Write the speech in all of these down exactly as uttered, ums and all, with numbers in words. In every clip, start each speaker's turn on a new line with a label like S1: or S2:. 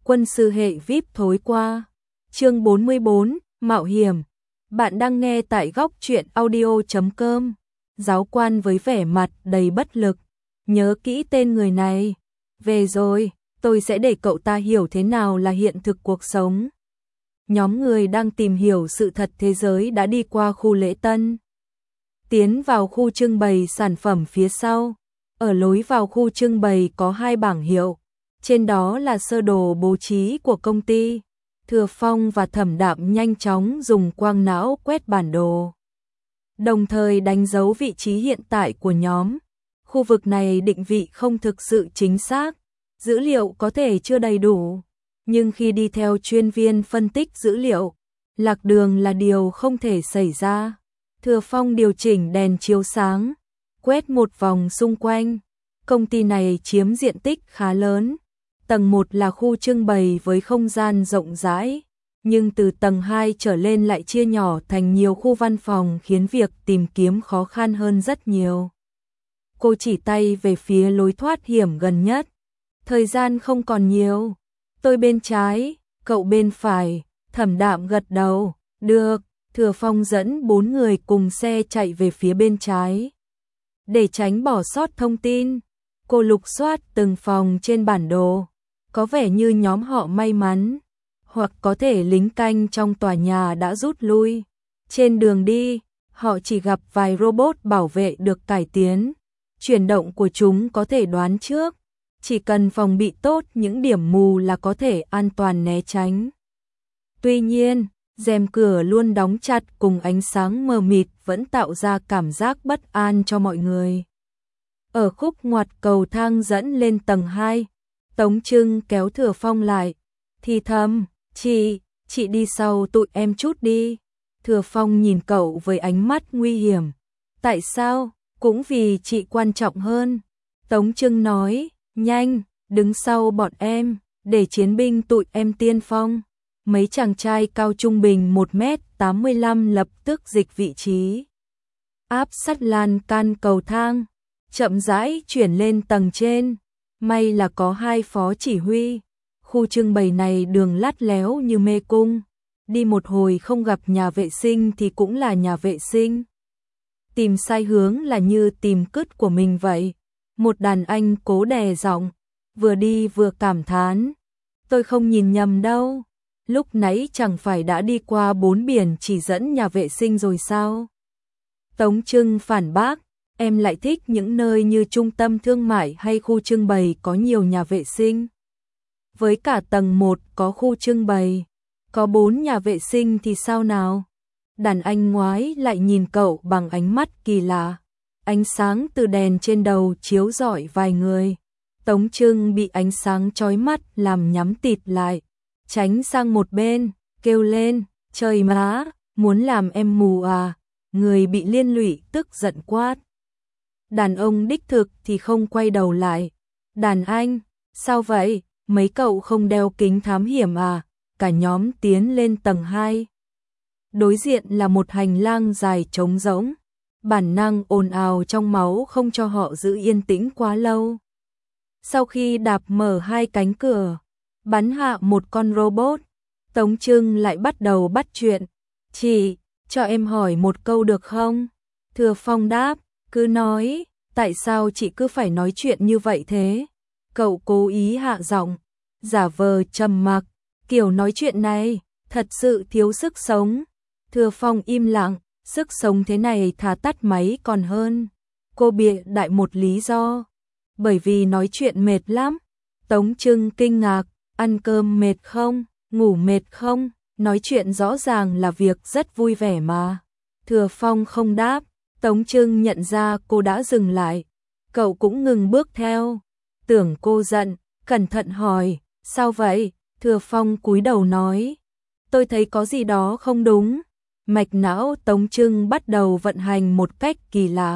S1: quân sư hệ vê i pê thối qua. Chương bốn mươi bốn, Mạo hiểm. Bạn đang nghe tại góc truyện audio chấm com. Giáo quan với vẻ mặt đầy bất lực. Nhớ kỹ tên người này. Về rồi, tôi sẽ để cậu ta hiểu thế nào là hiện thực cuộc sống. Nhóm người đang tìm hiểu sự thật thế giới đã đi qua khu lễ tân. Tiến vào khu trưng bày sản phẩm phía sau. Ở lối vào khu trưng bày có hai bảng hiệu. Trên đó là sơ đồ bố trí của công ty. Thừa Phong và Thẩm Đạm nhanh chóng dùng quang não quét bản đồ, đồng thời đánh dấu vị trí hiện tại của nhóm. Khu vực này định vị không thực sự chính xác, dữ liệu có thể chưa đầy đủ, nhưng khi đi theo chuyên viên phân tích dữ liệu, lạc đường là điều không thể xảy ra. Thừa Phong điều chỉnh đèn chiếu sáng, quét một vòng xung quanh. Công ty này chiếm diện tích khá lớn. Tầng một là khu trưng bày với không gian rộng rãi, nhưng từ tầng hai trở lên lại chia nhỏ thành nhiều khu văn phòng khiến việc tìm kiếm khó khăn hơn rất nhiều. Cô chỉ tay về phía lối thoát hiểm gần nhất. Thời gian không còn nhiều. Tôi bên trái, cậu bên phải. Thẩm Đạm gật đầu. Được. Thừa Phong dẫn bốn người cùng xe chạy về phía bên trái. Để tránh bỏ sót thông tin, cô lục soát từng phòng trên bản đồ. Có vẻ như nhóm họ may mắn, hoặc có thể lính canh trong tòa nhà đã rút lui. Trên đường đi, họ chỉ gặp vài robot bảo vệ được cải tiến. Chuyển động của chúng có thể đoán trước, chỉ cần phòng bị tốt những điểm mù là có thể an toàn né tránh. Tuy nhiên, rèm cửa luôn đóng chặt cùng ánh sáng mờ mịt vẫn tạo ra cảm giác bất an cho mọi người. Ở khúc ngoặt cầu thang dẫn lên tầng hai, Tống Trưng kéo Thừa Phong lại, thì thầm, chị, chị đi sau tụi em chút đi. Thừa Phong nhìn cậu với ánh mắt nguy hiểm. Tại sao? Cũng vì chị quan trọng hơn. Tống Trưng nói, nhanh, đứng sau bọn em, để chiến binh tụi em tiên phong. Mấy chàng trai cao trung bình một mét tám mươi lăm lập tức dịch vị trí. Áp sát lan can cầu thang, chậm rãi chuyển lên tầng trên. May là có hai phó chỉ huy. Khu trưng bày này đường lát léo như mê cung. Đi một hồi không gặp nhà vệ sinh thì cũng là nhà vệ sinh. Tìm sai hướng là như tìm cứt của mình vậy. Một đàn anh cố đè giọng, vừa đi vừa cảm thán. Tôi không nhìn nhầm đâu. Lúc nãy chẳng phải đã đi qua bốn biển chỉ dẫn nhà vệ sinh rồi sao? Tống Trưng phản bác. Em lại thích những nơi như trung tâm thương mại hay khu trưng bày có nhiều nhà vệ sinh. Với cả tầng một có khu trưng bày, có bốn nhà vệ sinh thì sao nào? Đàn anh ngoái lại nhìn cậu bằng ánh mắt kỳ lạ. Ánh sáng từ đèn trên đầu chiếu rọi vài người. Tống Trưng bị ánh sáng chói mắt làm nhắm tịt lại. Tránh sang một bên, kêu lên, trời má, muốn làm em mù à? Người bị liên lụy tức giận quát. Đàn ông đích thực thì không quay đầu lại. Đàn anh, sao vậy? Mấy cậu không đeo kính thám hiểm à? Cả nhóm tiến lên tầng hai. Đối diện là một hành lang dài trống rỗng. Bản năng ồn ào trong máu không cho họ giữ yên tĩnh quá lâu. Sau khi đạp mở hai cánh cửa, bắn hạ một con robot, Tống Trưng lại bắt đầu bắt chuyện. Chị, cho em hỏi một câu được không? Thừa Phong đáp. Cứ nói, tại sao chị cứ phải nói chuyện như vậy thế? Cậu cố ý hạ giọng, giả vờ trầm mặc, kiểu nói chuyện này, thật sự thiếu sức sống. Thừa Phong im lặng, sức sống thế này thà tắt máy còn hơn. Cô bịa đại một lý do, bởi vì nói chuyện mệt lắm. Tống Trưng kinh ngạc, ăn cơm mệt không, ngủ mệt không, nói chuyện rõ ràng là việc rất vui vẻ mà. Thừa Phong không đáp. Tống Trưng nhận ra cô đã dừng lại. Cậu cũng ngừng bước theo. Tưởng cô giận, cẩn thận hỏi, sao vậy? Thừa Phong cúi đầu nói, tôi thấy có gì đó không đúng. Mạch não Tống Trưng bắt đầu vận hành một cách kỳ lạ.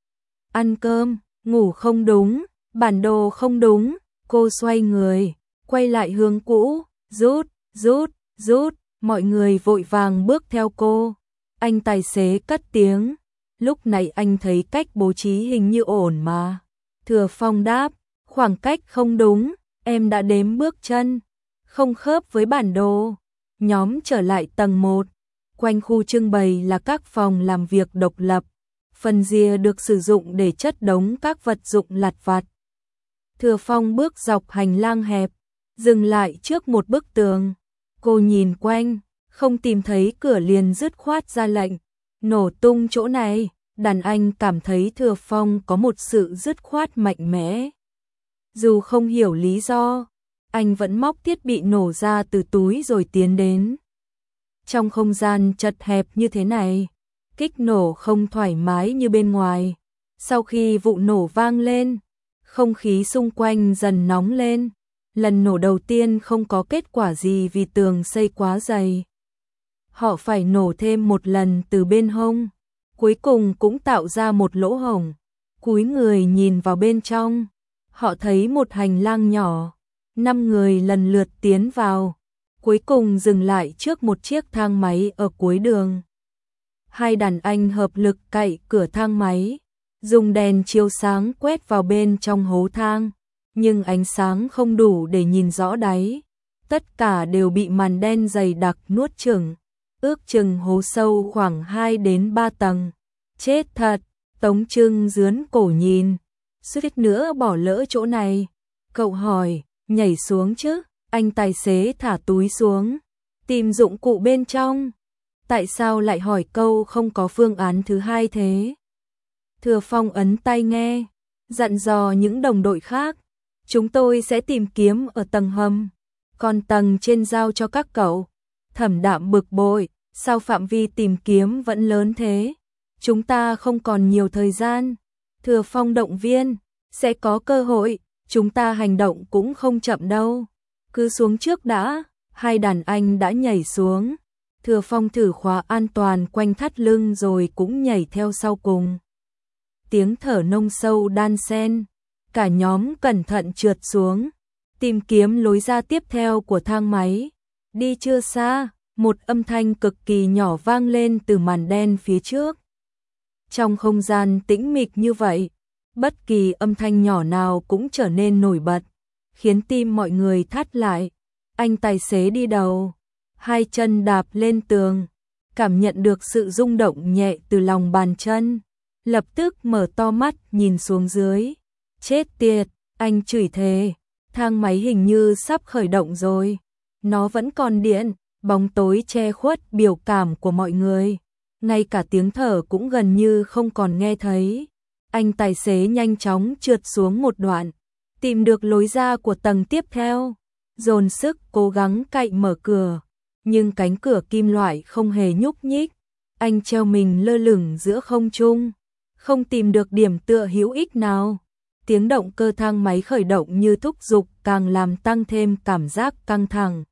S1: Ăn cơm, ngủ không đúng, bản đồ không đúng. Cô xoay người, quay lại hướng cũ, rút, rút, rút. Mọi người vội vàng bước theo cô. Anh tài xế cất tiếng. Lúc này anh thấy cách bố trí hình như ổn mà. Thừa Phong đáp, khoảng cách không đúng, em đã đếm bước chân. không khớp với bản đồ. Nhóm trở lại tầng một. Quanh khu trưng bày là các phòng làm việc độc lập. Phần rìa được sử dụng để chất đống các vật dụng lặt vặt. Thừa Phong bước dọc hành lang hẹp, dừng lại trước một bức tường. Cô nhìn quanh, không tìm thấy cửa liền dứt khoát ra lệnh. Nổ tung chỗ này. Đàn anh cảm thấy Thừa Phong có một sự dứt khoát mạnh mẽ. Dù không hiểu lý do, anh vẫn móc thiết bị nổ ra từ túi rồi tiến đến. Trong không gian chật hẹp như thế này, kích nổ không thoải mái như bên ngoài. Sau khi vụ nổ vang lên, không khí xung quanh dần nóng lên. Lần nổ đầu tiên không có kết quả gì vì tường xây quá dày. Họ phải nổ thêm một lần từ bên hông. Cuối cùng cũng tạo ra một lỗ hổng. Cúi người nhìn vào bên trong, họ thấy một hành lang nhỏ. Năm người lần lượt tiến vào, cuối cùng dừng lại trước một chiếc thang máy ở cuối đường. Hai đàn anh hợp lực cậy cửa thang máy, dùng đèn chiếu sáng quét vào bên trong hố thang, nhưng ánh sáng không đủ để nhìn rõ đáy. Tất cả đều bị màn đen dày đặc nuốt chửng. Ước chừng hố sâu khoảng hai đến ba tầng. Chết thật, Tống Trưng dướn cổ nhìn, suýt nữa bỏ lỡ chỗ này. Cậu hỏi, nhảy xuống chứ? Anh tài xế thả túi xuống, tìm dụng cụ bên trong. Tại sao lại hỏi câu không có phương án thứ hai thế? Thừa Phong ấn tai nghe, dặn dò những đồng đội khác. Chúng tôi sẽ tìm kiếm ở tầng hầm, còn tầng trên giao cho các cậu. Thẩm Đạm bực bội, sao phạm vi tìm kiếm vẫn lớn thế? Chúng ta không còn nhiều thời gian. Thừa Phong động viên, sẽ có cơ hội, chúng ta hành động cũng không chậm đâu. Cứ xuống trước đã. Hai đàn anh đã nhảy xuống. Thừa Phong thử khóa an toàn quanh thắt lưng rồi cũng nhảy theo sau cùng. Tiếng thở nông sâu đan xen, cả nhóm cẩn thận trượt xuống, tìm kiếm lối ra tiếp theo của thang máy. Đi chưa xa, một âm thanh cực kỳ nhỏ vang lên từ màn đen phía trước. Trong không gian tĩnh mịch như vậy, bất kỳ âm thanh nhỏ nào cũng trở nên nổi bật, khiến tim mọi người thắt lại. Anh tài xế đi đầu, hai chân đạp lên tường, cảm nhận được sự rung động nhẹ từ lòng bàn chân, lập tức mở to mắt nhìn xuống dưới. Chết tiệt, anh chửi thề, thang máy hình như sắp khởi động rồi. Nó vẫn còn điện, bóng tối che khuất biểu cảm của mọi người. Ngay cả tiếng thở cũng gần như không còn nghe thấy. Anh tài xế nhanh chóng trượt xuống một đoạn, tìm được lối ra của tầng tiếp theo, dồn sức cố gắng cậy mở cửa, nhưng cánh cửa kim loại không hề nhúc nhích. Anh treo mình lơ lửng giữa không trung, không tìm được điểm tựa hữu ích nào. Tiếng động cơ thang máy khởi động như thúc giục càng làm tăng thêm cảm giác căng thẳng.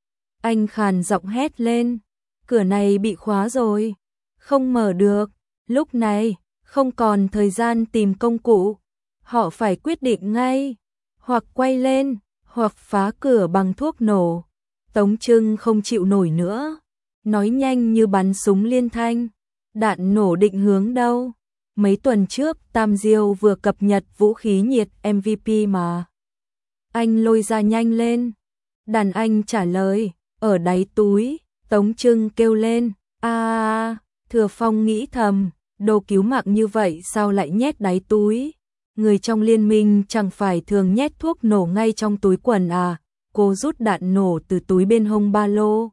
S1: Anh khàn giọng hét lên, cửa này bị khóa rồi, không mở được. Lúc này, không còn thời gian tìm công cụ, họ phải quyết định ngay, hoặc quay lên, hoặc phá cửa bằng thuốc nổ. Tống Trưng không chịu nổi nữa, nói nhanh như bắn súng liên thanh, đạn nổ định hướng đâu? Mấy tuần trước Tam Diêu vừa cập nhật vũ khí nhiệt em vê pê mà. Anh lôi ra nhanh lên. Đàn anh trả lời, ở đáy túi. Tống Trưng kêu lên, a à, Thừa Phong nghĩ thầm, đồ cứu mạng như vậy sao lại nhét đáy túi? Người trong liên minh chẳng phải thường nhét thuốc nổ ngay trong túi quần à? Cô rút đạn nổ từ túi bên hông ba lô,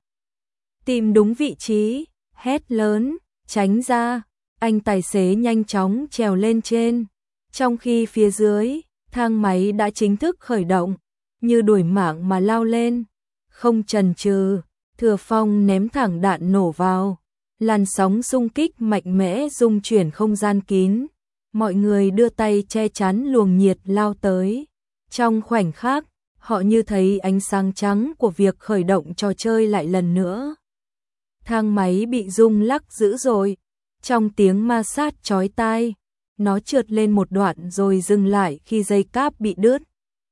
S1: tìm đúng vị trí, hét lớn, tránh ra. Anh tài xế nhanh chóng trèo lên trên, trong khi phía dưới, thang máy đã chính thức khởi động, như đuổi mạng mà lao lên. Không chần chừ, Thừa Phong ném thẳng đạn nổ vào, làn sóng xung kích mạnh mẽ rung chuyển không gian kín. Mọi người đưa tay che chắn luồng nhiệt lao tới. Trong khoảnh khắc, họ như thấy ánh sáng trắng của việc khởi động trò chơi lại lần nữa. Thang máy bị rung lắc dữ dội. Trong tiếng ma sát chói tai, nó trượt lên một đoạn rồi dừng lại khi dây cáp bị đứt.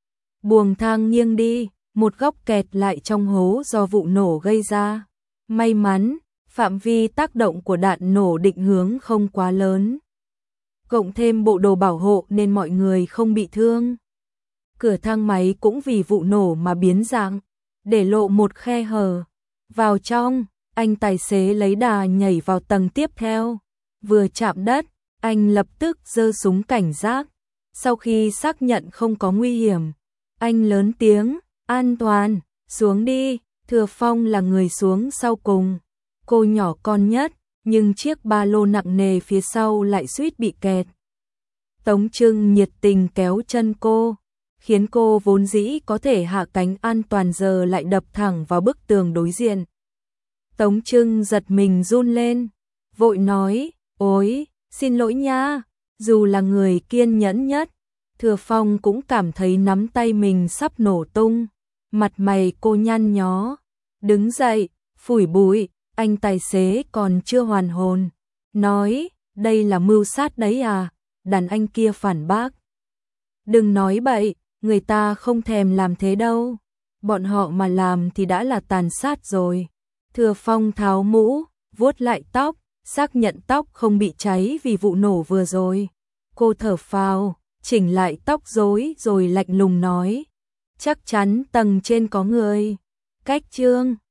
S1: Buồng thang nghiêng đi, một góc kẹt lại trong hố do vụ nổ gây ra. May mắn, phạm vi tác động của đạn nổ định hướng không quá lớn. Cộng thêm bộ đồ bảo hộ nên mọi người không bị thương. Cửa thang máy cũng vì vụ nổ mà biến dạng. để lộ một khe hở. Vào trong, anh tài xế lấy đà nhảy vào tầng tiếp theo. Vừa chạm đất, anh lập tức giơ súng cảnh giác. Sau khi xác nhận không có nguy hiểm, anh lớn tiếng, an toàn, xuống đi. Thừa Phong là người xuống sau cùng. Cô nhỏ con nhất, nhưng chiếc ba lô nặng nề phía sau lại suýt bị kẹt. Tống Trưng nhiệt tình kéo chân cô, khiến cô vốn dĩ có thể hạ cánh an toàn giờ lại đập thẳng vào bức tường đối diện. Tống Trưng giật mình run lên, vội nói, ôi, xin lỗi nha. Dù là người kiên nhẫn nhất, Thừa Phong cũng cảm thấy nắm tay mình sắp nổ tung. Mặt mày cô nhăn nhó, đứng dậy, phủi bụi. Anh tài xế còn chưa hoàn hồn, nói, đây là mưu sát đấy à? Đàn anh kia phản bác. Đừng nói bậy, người ta không thèm làm thế đâu. Bọn họ mà làm thì đã là tàn sát rồi. Thừa Phong tháo mũ, vuốt lại tóc, xác nhận tóc không bị cháy vì vụ nổ vừa rồi. Cô thở phào, chỉnh lại tóc rối rồi lạnh lùng nói, chắc chắn tầng trên có người. Cách Trương